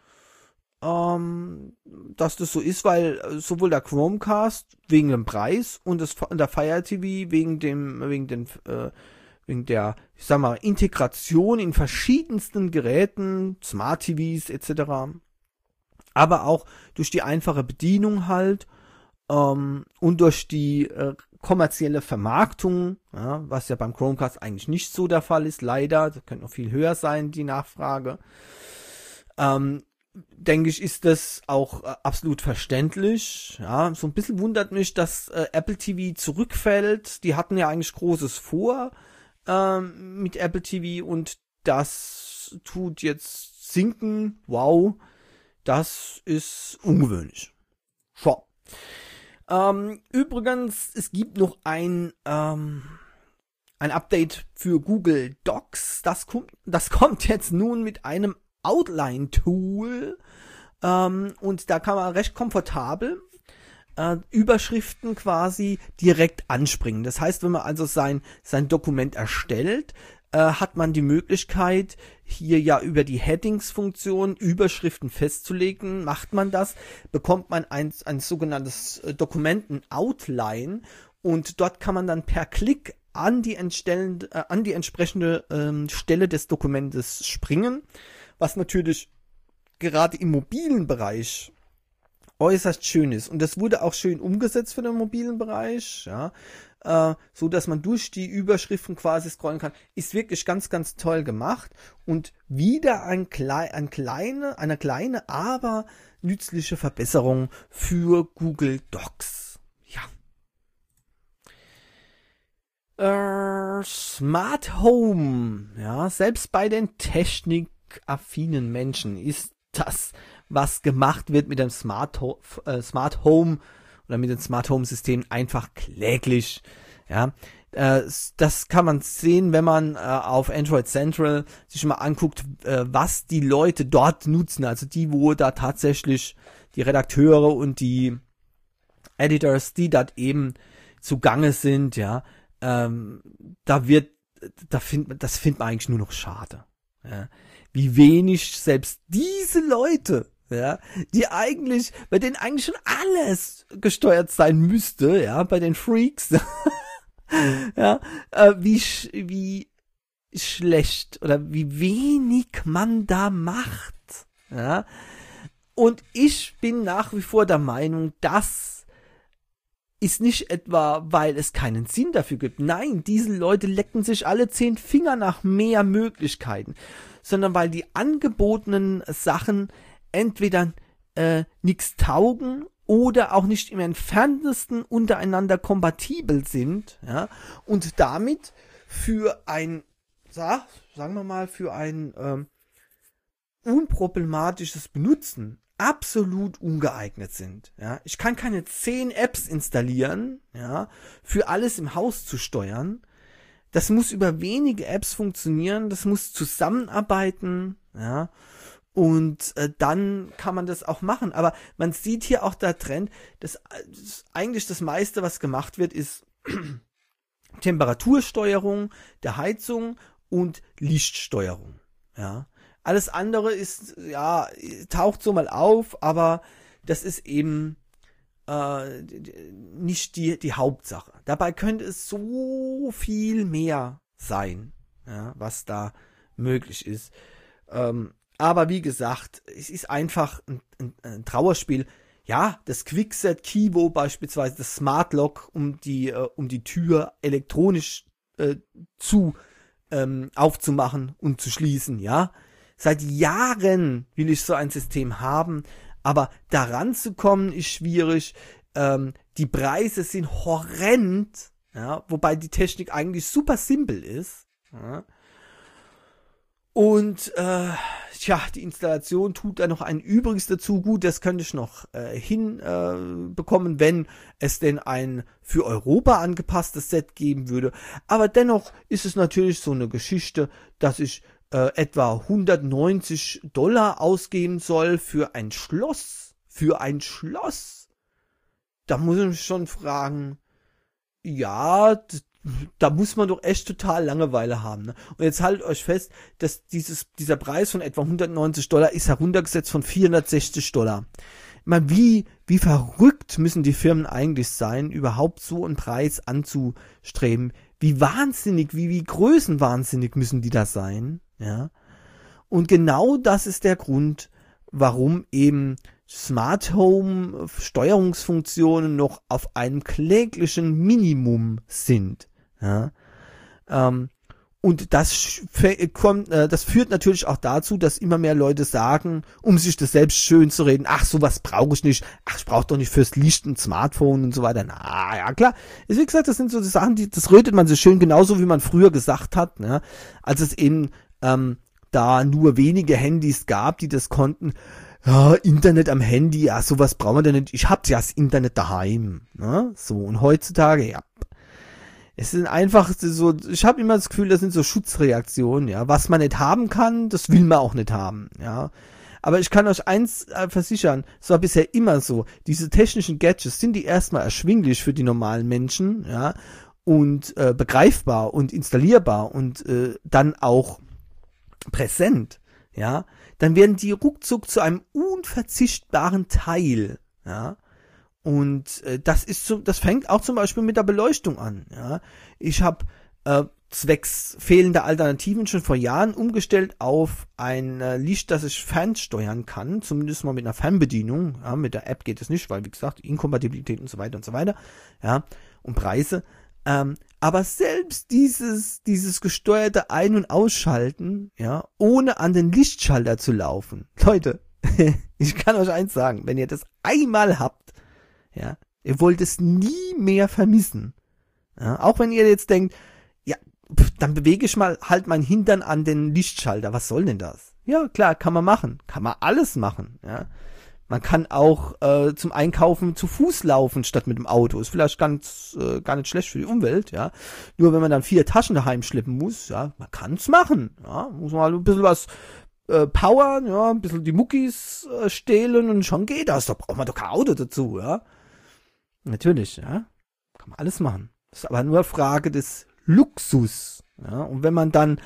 ähm, dass das so ist, weil sowohl der Chromecast wegen dem Preis und das der Fire T V wegen dem wegen den äh, wegen der, ich sag mal, Integration in verschiedensten Geräten, Smart T Vs et cetera, aber auch durch die einfache Bedienung halt ähm, und durch die äh, kommerzielle Vermarktung, ja, was ja beim Chromecast eigentlich nicht so der Fall ist, leider, das könnte noch viel höher sein, die Nachfrage, ähm, denke ich, ist das auch äh, absolut verständlich. Ja, so ein bisschen wundert mich, dass äh, Apple T V zurückfällt. Die hatten ja eigentlich Großes vor ähm, mit Apple T V und das tut jetzt sinken. Wow, das ist ungewöhnlich. So. Ähm, übrigens, es gibt noch ein ähm, ein Update für Google Docs. Das kommt, das kommt jetzt nun mit einem Outline-Tool ähm, und da kann man recht komfortabel äh, Überschriften quasi direkt anspringen. Das heißt, wenn man also sein sein Dokument erstellt, äh, hat man die Möglichkeit, hier ja über die Headings-Funktion Überschriften festzulegen. Macht man das, bekommt man ein, ein sogenanntes äh, Dokumenten-Outline und dort kann man dann per Klick an die, entstellen, äh, an die entsprechende ähm, Stelle des Dokumentes springen, was natürlich gerade im mobilen Bereich äußerst schön ist. Und das wurde auch schön umgesetzt für den mobilen Bereich, ja, äh, so dass man durch die Überschriften quasi scrollen kann. Ist wirklich ganz, ganz toll gemacht und wieder ein klei ein kleine, eine kleine, aber nützliche Verbesserung für Google Docs. Ja. Äh, Smart Home, ja, selbst bei den technikaffinen Menschen ist das, was gemacht wird mit dem Smart, Ho äh, Smart Home oder mit dem Smart Home System einfach kläglich. Ja, äh, das kann man sehen, wenn man äh, auf Android Central sich mal anguckt, äh, was die Leute dort nutzen. Also die, wo da tatsächlich die Redakteure und die Editors, die dort eben zugange sind, ja, ähm, da wird, da findet man, das findet man eigentlich nur noch schade. Ja. Wie wenig selbst diese Leute, ja, die eigentlich, bei denen eigentlich schon alles gesteuert sein müsste, ja, bei den Freaks, ja, äh, wie, sch wie schlecht oder wie wenig man da macht, ja. Und ich bin nach wie vor der Meinung, das ist nicht etwa, weil es keinen Sinn dafür gibt. Nein, diese Leute lecken sich alle zehn Finger nach mehr Möglichkeiten, sondern weil die angebotenen Sachen entweder äh, nichts taugen oder auch nicht im entferntesten untereinander kompatibel sind, ja, und damit für ein, sag, sagen wir mal, für ein ähm, unproblematisches Benutzen absolut ungeeignet sind. Ja, ich kann keine zehn Apps installieren, ja, für alles im Haus zu steuern. Das muss über wenige Apps funktionieren, das muss zusammenarbeiten, ja, und äh, dann kann man das auch machen. Aber man sieht hier auch der Trend, dass, dass eigentlich das meiste, was gemacht wird, ist Temperatursteuerung der Heizung und Lichtsteuerung, ja. Alles andere ist, ja, taucht so mal auf, aber das ist eben äh, nicht die, die Hauptsache. Dabei könnte es so viel mehr sein, ja, was da möglich ist. Ähm, aber wie gesagt, es ist einfach ein, ein, ein Trauerspiel. Ja, das Quickset Kivo beispielsweise, das Smart Lock, um die, äh, um die Tür elektronisch äh, zu ähm, aufzumachen und zu schließen, ja. Seit Jahren will ich so ein System haben, aber daran zu kommen ist schwierig. Ähm, die Preise sind horrend, ja, wobei die Technik eigentlich super simpel ist. Ja. Und äh, tja, die Installation tut da noch ein Übriges dazu. Gut, das könnte ich noch äh, hinbekommen, äh, bekommen, wenn es denn ein für Europa angepasstes Set geben würde. Aber dennoch ist es natürlich so eine Geschichte, dass ich äh, etwa hundertneunzig Dollar ausgeben soll für ein Schloss. Für ein Schloss. Da muss ich mich schon fragen, ja, d- da muss man doch echt total Langeweile haben. Ne? Und jetzt haltet euch fest, dass dieses, dieser Preis von etwa hundertneunzig Dollar ist heruntergesetzt von vierhundertsechzig Dollar. Ich meine, wie, wie verrückt müssen die Firmen eigentlich sein, überhaupt so einen Preis anzustreben? Wie wahnsinnig, wie, wie größenwahnsinnig müssen die da sein? Ja. Und genau das ist der Grund, warum eben Smart Home Steuerungsfunktionen noch auf einem kläglichen Minimum sind. Ja, ähm, und das f- kommt, äh, das führt natürlich auch dazu, dass immer mehr Leute sagen, um sich das selbst schön zu reden, ach, sowas brauche ich nicht, ach, ich brauche doch nicht fürs Licht ein Smartphone und so weiter. Na, ja, klar. Ist, wie gesagt, das sind so die Sachen, die, das redet man sich schön, genauso wie man früher gesagt hat, ne, als es eben, ähm, da nur wenige Handys gab, die das konnten. Ja, Internet am Handy, ja, sowas brauchen wir denn nicht. Ich hab ja das Internet daheim, ne? So, und heutzutage, ja. Es sind einfach so, ich habe immer das Gefühl, das sind so Schutzreaktionen, ja. Was man nicht haben kann, das will man auch nicht haben, ja. Aber ich kann euch eins äh, versichern, es war bisher immer so, diese technischen Gadgets, sind die erstmal erschwinglich für die normalen Menschen, ja, und äh, begreifbar und installierbar und äh, dann auch präsent, ja, dann werden die ruckzuck zu einem unverzichtbaren Teil, ja. Und äh, das ist so, das fängt auch zum Beispiel mit der Beleuchtung an. Ja, ich habe äh, zwecks fehlender Alternativen schon vor Jahren umgestellt auf ein äh, Licht, das ich fernsteuern kann, zumindest mal mit einer Fernbedienung. Ja, mit der App geht es nicht, weil wie gesagt Inkompatibilität und so weiter und so weiter. Ja, und Preise. Ähm, aber selbst dieses dieses gesteuerte Ein- und Ausschalten, ja, ohne an den Lichtschalter zu laufen, Leute, ich kann euch eins sagen: Wenn ihr das einmal habt, ja, ihr wollt es nie mehr vermissen. Ja, auch wenn ihr jetzt denkt, ja, pf, dann bewege ich mal halt mein Hintern an den Lichtschalter. Was soll denn das? Ja, klar, kann man machen. Kann man alles machen. Ja. Man kann auch äh, zum Einkaufen zu Fuß laufen statt mit dem Auto. Ist vielleicht ganz äh, gar nicht schlecht für die Umwelt. Ja. Nur wenn man dann vier Taschen daheim schleppen muss, ja, man kann's machen. Ja, muss man halt ein bisschen was äh, powern, ja, ein bisschen die Muckis äh, stehlen und schon geht das. Da braucht man doch kein Auto dazu, ja. Natürlich, ja. Kann man alles machen. Das ist aber nur Frage des Luxus. Ja. Und wenn man dann,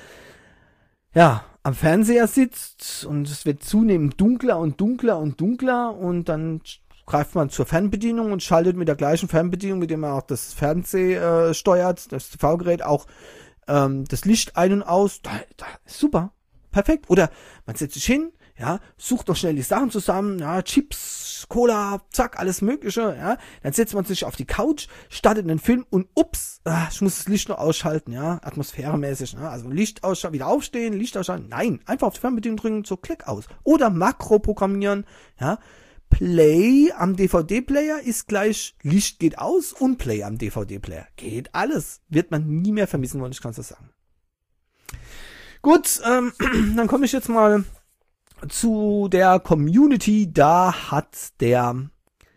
ja, am Fernseher sitzt und es wird zunehmend dunkler und dunkler und dunkler und dann greift man zur Fernbedienung und schaltet mit der gleichen Fernbedienung, mit der man auch das Fernseh äh, steuert, das T V-Gerät, auch ähm, das Licht ein- und aus. Da, da ist super. Perfekt. Oder man setzt sich hin, ja, sucht noch schnell die Sachen zusammen, ja, Chips, Cola, zack, alles Mögliche, ja. Dann setzt man sich auf die Couch, startet einen Film und ups, ah, ich muss das Licht noch ausschalten, ja, atmosphäremäßig, ne? Also Licht ausschalten, wieder aufstehen, Licht ausschalten. Nein, einfach auf die Fernbedienung drücken, so Klick aus. Oder Makro programmieren, ja. Play am D V D-Player ist gleich Licht geht aus und Play am D V D-Player. Geht alles. Wird man nie mehr vermissen wollen, ich kann es das sagen. Gut, ähm, dann komme ich jetzt mal zu der Community. Da hat der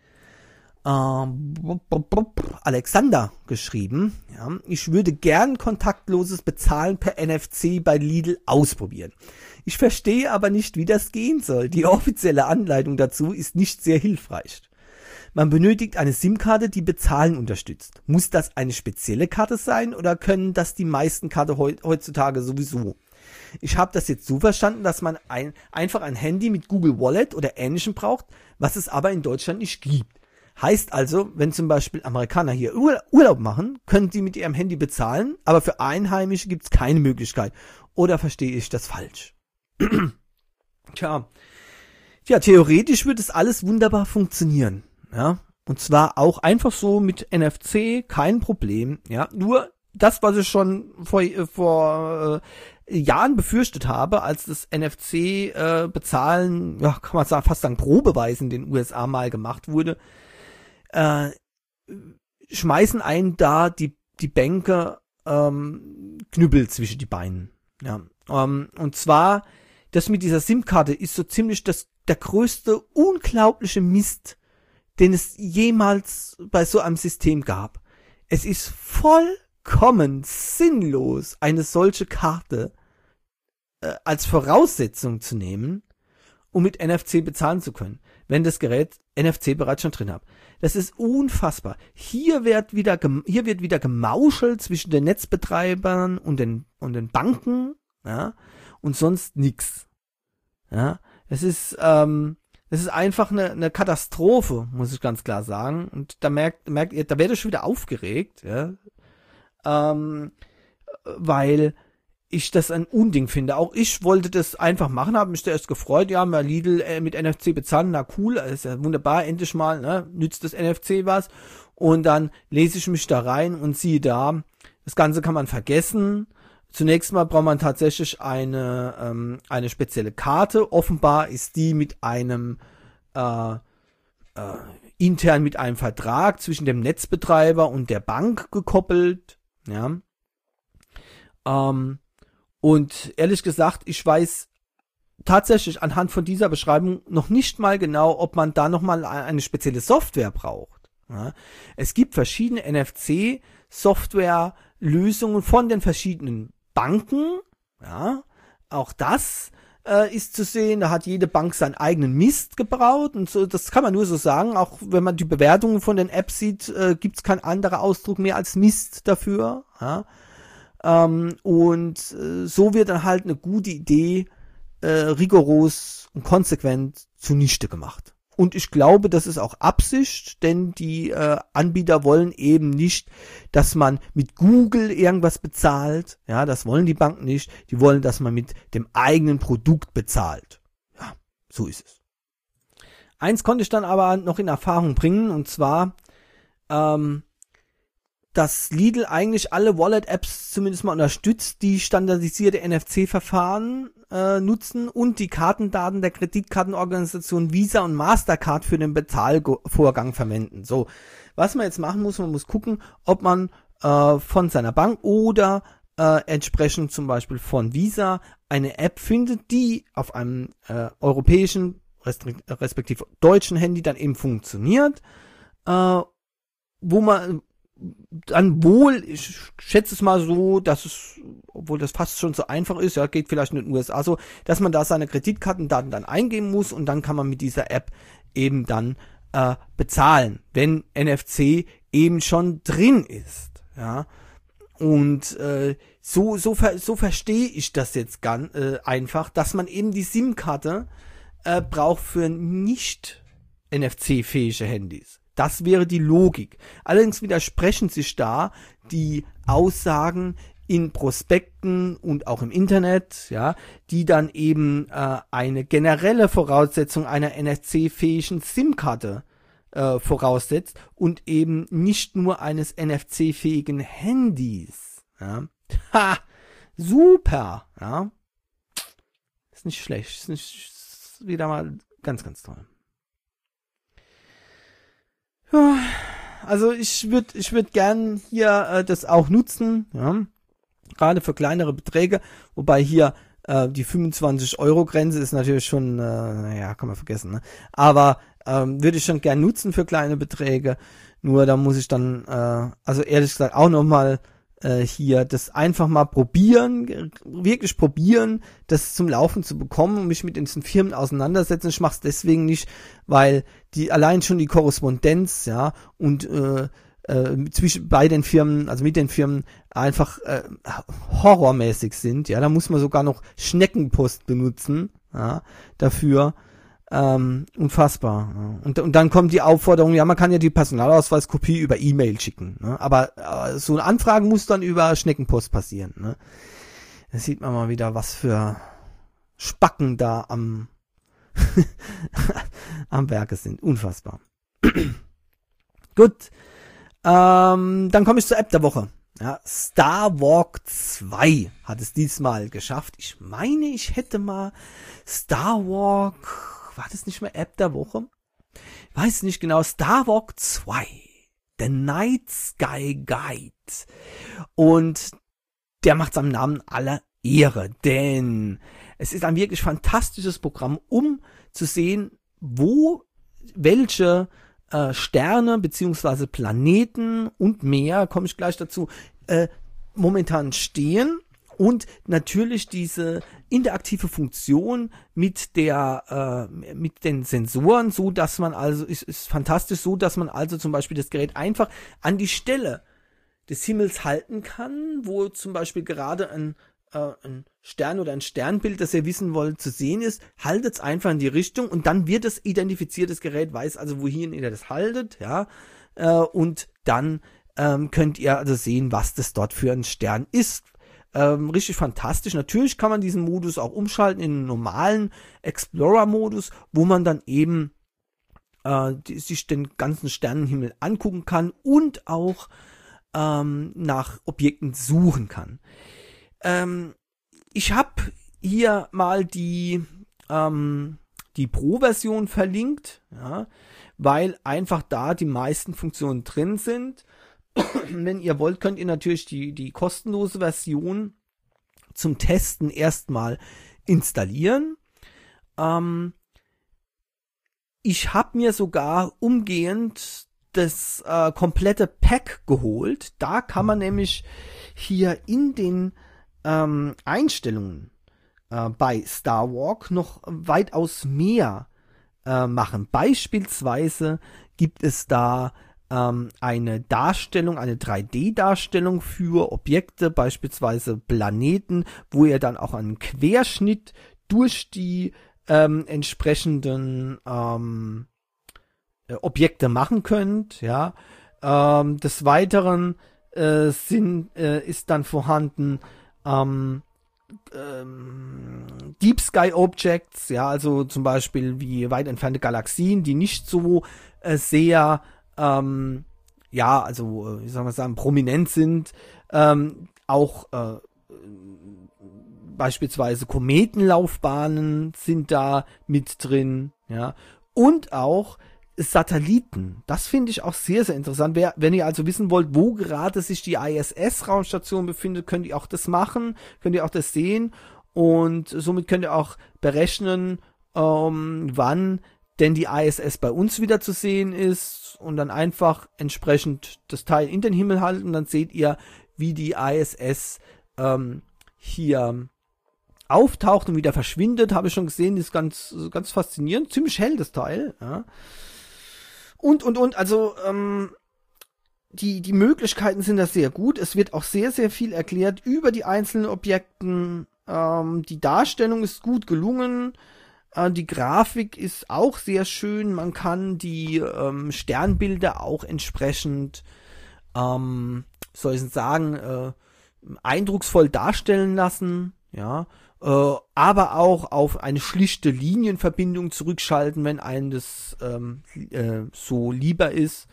ähm, Alexander geschrieben, ja, ich würde gern kontaktloses Bezahlen per N F C bei Lidl ausprobieren. Ich verstehe aber nicht, wie das gehen soll. Die offizielle Anleitung dazu ist nicht sehr hilfreich. Man benötigt eine SIM-Karte, die Bezahlen unterstützt. Muss das eine spezielle Karte sein oder können das die meisten Karten heutzutage sowieso? Ich habe das jetzt so verstanden, dass man ein, einfach ein Handy mit Google Wallet oder Ähnlichem braucht, was es aber in Deutschland nicht gibt. Heißt also, wenn zum Beispiel Amerikaner hier Ur- Urlaub machen, können sie mit ihrem Handy bezahlen, aber für Einheimische gibt es keine Möglichkeit. Oder verstehe ich das falsch? Tja, ja, theoretisch wird es alles wunderbar funktionieren. Ja, und zwar auch einfach so mit N F C, kein Problem. Ja, nur das, was ich schon vor, vor äh, Jahren befürchtet habe, als das N F C äh, bezahlen, ja, kann man sagen, fast sagen Probeweise in den U S A mal gemacht wurde, äh, schmeißen einen da die die Bänke ähm, Knüppel zwischen die Beine. Ja, ähm, und zwar, das mit dieser SIM-Karte ist so ziemlich das, der größte, unglaubliche Mist, den es jemals bei so einem System gab. Es ist vollkommen sinnlos, eine solche Karte äh, als Voraussetzung zu nehmen, um mit N F C bezahlen zu können, wenn das Gerät N F C bereits schon drin hat. Das ist unfassbar. Hier wird wieder, hier wird wieder gemauschelt zwischen den Netzbetreibern und den, und den Banken, ja, und sonst nix. Ja, es ist, ähm, es ist einfach eine, eine Katastrophe, muss ich ganz klar sagen. Und da merkt, merkt ihr, da werde ich schon wieder aufgeregt, ja, ähm, weil ich das ein Unding finde. Auch ich wollte das einfach machen, habe mich da erst gefreut, ja, mal Lidl äh, mit N F C bezahlen, na cool, ist ja wunderbar, endlich mal, ne, nützt das N F C was. Und dann lese ich mich da rein und siehe da, das Ganze kann man vergessen. Zunächst mal braucht man tatsächlich eine ähm, eine spezielle Karte. Offenbar ist die mit einem äh, äh, intern mit einem Vertrag zwischen dem Netzbetreiber und der Bank gekoppelt, ja. Ähm, Und ehrlich gesagt, ich weiß tatsächlich anhand von dieser Beschreibung noch nicht mal genau, ob man da nochmal eine spezielle Software braucht. Ja, es gibt verschiedene N F C-Software-Lösungen von den verschiedenen Banken. Ja, auch das äh, ist zu sehen. Da hat jede Bank seinen eigenen Mist gebraut. Und so, das kann man nur so sagen. Auch wenn man die Bewertungen von den Apps sieht, äh, gibt es kein anderer Ausdruck mehr als Mist dafür. Ja. Ähm, und äh, so wird dann halt eine gute Idee äh, rigoros und konsequent zunichte gemacht. Und ich glaube, das ist auch Absicht, denn die äh, Anbieter wollen eben nicht, dass man mit Google irgendwas bezahlt. Ja, das wollen die Banken nicht. Die wollen, dass man mit dem eigenen Produkt bezahlt. Ja, so ist es. Eins konnte ich dann aber noch in Erfahrung bringen, und zwar ähm, dass Lidl eigentlich alle Wallet-Apps zumindest mal unterstützt, die standardisierte N F C-Verfahren äh, nutzen und die Kartendaten der Kreditkartenorganisation Visa und Mastercard für den Bezahlvorgang verwenden. So, was man jetzt machen muss, man muss gucken, ob man äh, von seiner Bank oder äh, entsprechend zum Beispiel von Visa eine App findet, die auf einem äh, europäischen respektive deutschen Handy dann eben funktioniert, äh, wo man dann wohl, ich schätze es mal so, dass es, obwohl das fast schon so einfach ist, ja, geht vielleicht in den U S A so, dass man da seine Kreditkartendaten dann eingeben muss und dann kann man mit dieser App eben dann äh, bezahlen, wenn N F C eben schon drin ist, ja. Und äh, so so ver, so verstehe ich das jetzt ganz äh, einfach, dass man eben die SIM-Karte äh, braucht für nicht N F C-fähige Handys. Das wäre die Logik. Allerdings widersprechen sich da die Aussagen in Prospekten und auch im Internet, ja, die dann eben äh, eine generelle Voraussetzung einer N F C-fähigen SIM-Karte äh, voraussetzt und eben nicht nur eines N F C-fähigen Handys. Ja. Ha, super, ja. Ist nicht schlecht, ist nicht ist wieder mal ganz, ganz toll. Ja, also ich würde ich würde gern hier äh, das auch nutzen, ja, gerade für kleinere Beträge, wobei hier äh, die fünfundzwanzig Euro Grenze ist natürlich schon, äh, naja, kann man vergessen, ne? Aber ähm, würde ich schon gern nutzen für kleine Beträge, nur da muss ich dann, äh, also ehrlich gesagt auch nochmal äh, hier das einfach mal probieren, wirklich probieren, das zum Laufen zu bekommen und mich mit diesen Firmen auseinandersetzen. Ich mache es deswegen nicht, weil die allein schon die Korrespondenz, ja, und äh, äh, zwischen bei den Firmen, also mit den Firmen einfach äh, horrormäßig sind, ja, da muss man sogar noch Schneckenpost benutzen, ja, dafür. Ähm, unfassbar. Ja. Und, und dann kommt die Aufforderung, ja, man kann ja die Personalausweiskopie über E-Mail schicken, ne? Aber äh, so eine Anfrage muss dann über Schneckenpost passieren, ne? Da sieht man mal wieder, was für Spacken da am am Werke sind. Unfassbar. Gut. Ähm, dann komme ich zur App der Woche. Ja, Star Walk zwei hat es diesmal geschafft. Ich meine, ich hätte mal Star Walk, war das nicht mehr App der Woche? Weiß nicht genau. Star Walk zwei. The Night Sky Guide. Und der macht seinem Namen alle Ehre, denn es ist ein wirklich fantastisches Programm, um zu sehen, wo welche äh, Sterne beziehungsweise Planeten und mehr, komme ich gleich dazu, äh, momentan stehen. Und natürlich diese interaktive Funktion mit der äh, mit den Sensoren, so dass man also ist, ist fantastisch, so dass man also zum Beispiel das Gerät einfach an die Stelle des Himmels halten kann, wo zum Beispiel gerade ein, äh, ein Stern oder ein Sternbild, das ihr wissen wollt, zu sehen ist, haltet es einfach in die Richtung und dann wird es identifiziert, das Gerät weiß also, wohin ihr das haltet, ja, äh, und dann ähm, könnt ihr also sehen, was das dort für ein Stern ist. Ähm, richtig fantastisch. Natürlich kann man diesen Modus auch umschalten in einen normalen Explorer-Modus, wo man dann eben äh, die, sich den ganzen Sternenhimmel angucken kann und auch ähm, nach Objekten suchen kann. Ähm, ich habe hier mal die ähm, die Pro-Version verlinkt, ja, weil einfach da die meisten Funktionen drin sind. Wenn ihr wollt, könnt ihr natürlich die, die kostenlose Version zum Testen erstmal installieren. Ähm, ich habe mir sogar umgehend das äh, komplette Pack geholt. Da kann man nämlich hier in den ähm, Einstellungen äh, bei Starwalk noch weitaus mehr äh, machen. Beispielsweise gibt es da eine Darstellung, eine drei D-Darstellung für Objekte, beispielsweise Planeten, wo ihr dann auch einen Querschnitt durch die ähm, entsprechenden ähm, Objekte machen könnt. Ja, ähm, des Weiteren äh, sind, äh, ist dann vorhanden ähm, ähm, Deep Sky Objects, ja, also zum Beispiel wie weit entfernte Galaxien, die nicht so äh, sehr Ähm, ja, also, wie soll man sagen, prominent sind, ähm, auch äh, beispielsweise Kometenlaufbahnen sind da mit drin, ja, und auch Satelliten. Das finde ich auch sehr, sehr interessant. Wer, wenn ihr also wissen wollt, wo gerade sich die I S S-Raumstation befindet, könnt ihr auch das machen, könnt ihr auch das sehen und somit könnt ihr auch berechnen, ähm, wann denn die I S S bei uns wieder zu sehen ist und dann einfach entsprechend das Teil in den Himmel halten und dann seht ihr, wie die I S S ähm, hier auftaucht und wieder verschwindet. Habe ich schon gesehen, das ist ganz, ganz faszinierend. Ziemlich hell, das Teil. Ja. Und, und, und, also ähm, die, die Möglichkeiten sind da sehr gut. Es wird auch sehr, sehr viel erklärt über die einzelnen Objekten. Ähm, die Darstellung ist gut gelungen. Die Grafik ist auch sehr schön. Man kann die ähm, Sternbilder auch entsprechend, ähm, soll ich sagen, äh, eindrucksvoll darstellen lassen. Ja, äh, aber auch auf eine schlichte Linienverbindung zurückschalten, wenn einem das ähm, äh, so lieber ist.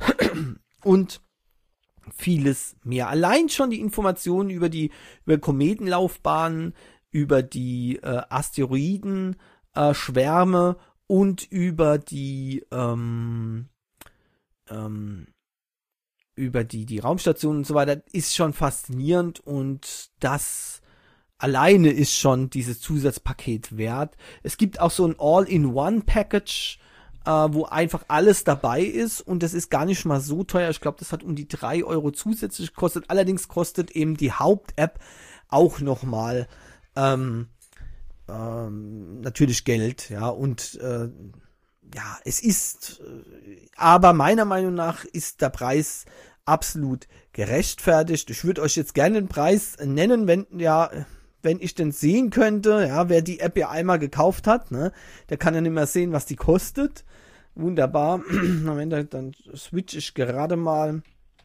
Und vieles mehr. Allein schon die Informationen über die über Kometenlaufbahnen, über die äh, Asteroiden, Äh, Schwärme und über die ähm, ähm, über die die Raumstation und so weiter ist schon faszinierend und das alleine ist schon dieses Zusatzpaket wert. Es gibt auch so ein All-in-One-Package, äh, wo einfach alles dabei ist und das ist gar nicht mal so teuer. Ich glaube, das hat um die drei Euro zusätzlich gekostet. Allerdings kostet eben die Haupt-App auch nochmal ähm, Ähm, natürlich Geld, ja, und äh, ja, es ist, äh, aber meiner Meinung nach ist der Preis absolut gerechtfertigt. Ich würde euch jetzt gerne den Preis nennen, wenn, ja, wenn ich den sehen könnte, ja, wer die App ja einmal gekauft hat, ne, der kann ja nicht mehr sehen, was die kostet. Wunderbar. Moment, dann switch ich gerade mal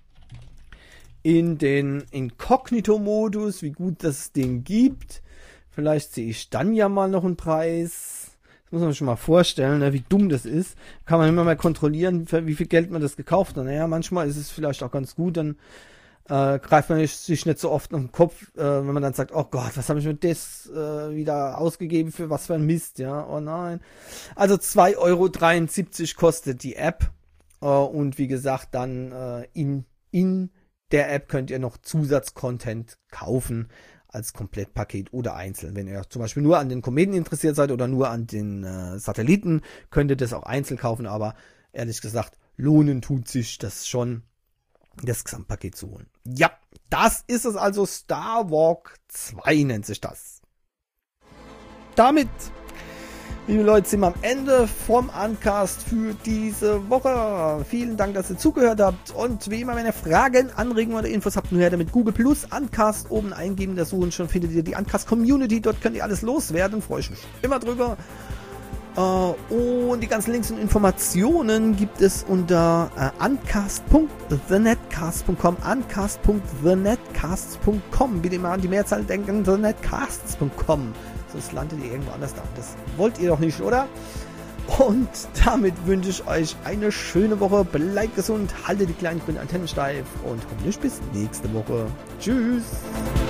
in den Inkognito-Modus, wie gut das Ding gibt. Vielleicht sehe ich dann ja mal noch einen Preis. Das muss man sich schon mal vorstellen, ne, wie dumm das ist. Kann man immer mal kontrollieren, für wie viel Geld man das gekauft hat. Naja, manchmal ist es vielleicht auch ganz gut, dann äh, greift man sich nicht so oft auf den Kopf, äh, wenn man dann sagt, oh Gott, was habe ich mit das äh, wieder ausgegeben, für was für ein Mist, ja, oh nein. Also zwei Euro dreiundsiebzig kostet die App äh, und wie gesagt, dann äh, in, in der App könnt ihr noch Zusatzcontent kaufen. als Komplettpaket oder einzeln. Wenn ihr zum Beispiel nur an den Kometen interessiert seid oder nur an den äh, Satelliten, könnt ihr das auch einzeln kaufen, aber ehrlich gesagt, lohnen tut sich das schon, das Gesamtpaket zu holen. Ja, das ist es also. Star Walk zwei nennt sich das. Damit, liebe Leute, sind wir am Ende vom Uncast für diese Woche. Vielen Dank, dass ihr zugehört habt. Und wie immer, wenn ihr Fragen, Anregungen oder Infos habt, nur her damit Google Plus Uncast oben eingeben. Da suchen schon findet ihr die Uncast Community. Dort könnt ihr alles loswerden. Freue ich mich immer drüber. Uh, und die ganzen Links und Informationen gibt es unter uh, uncast punkt the netcast punkt com, uncast punkt the netcasts punkt com. Bitte mal an die Mehrzahl denken, the netcasts punkt com. Sonst landet ihr irgendwo anders da. Das wollt ihr doch nicht, oder? Und damit wünsche ich euch eine schöne Woche. Bleibt gesund, haltet die kleinen grünen Antennen steif und hoffentlich bis nächste Woche. Tschüss!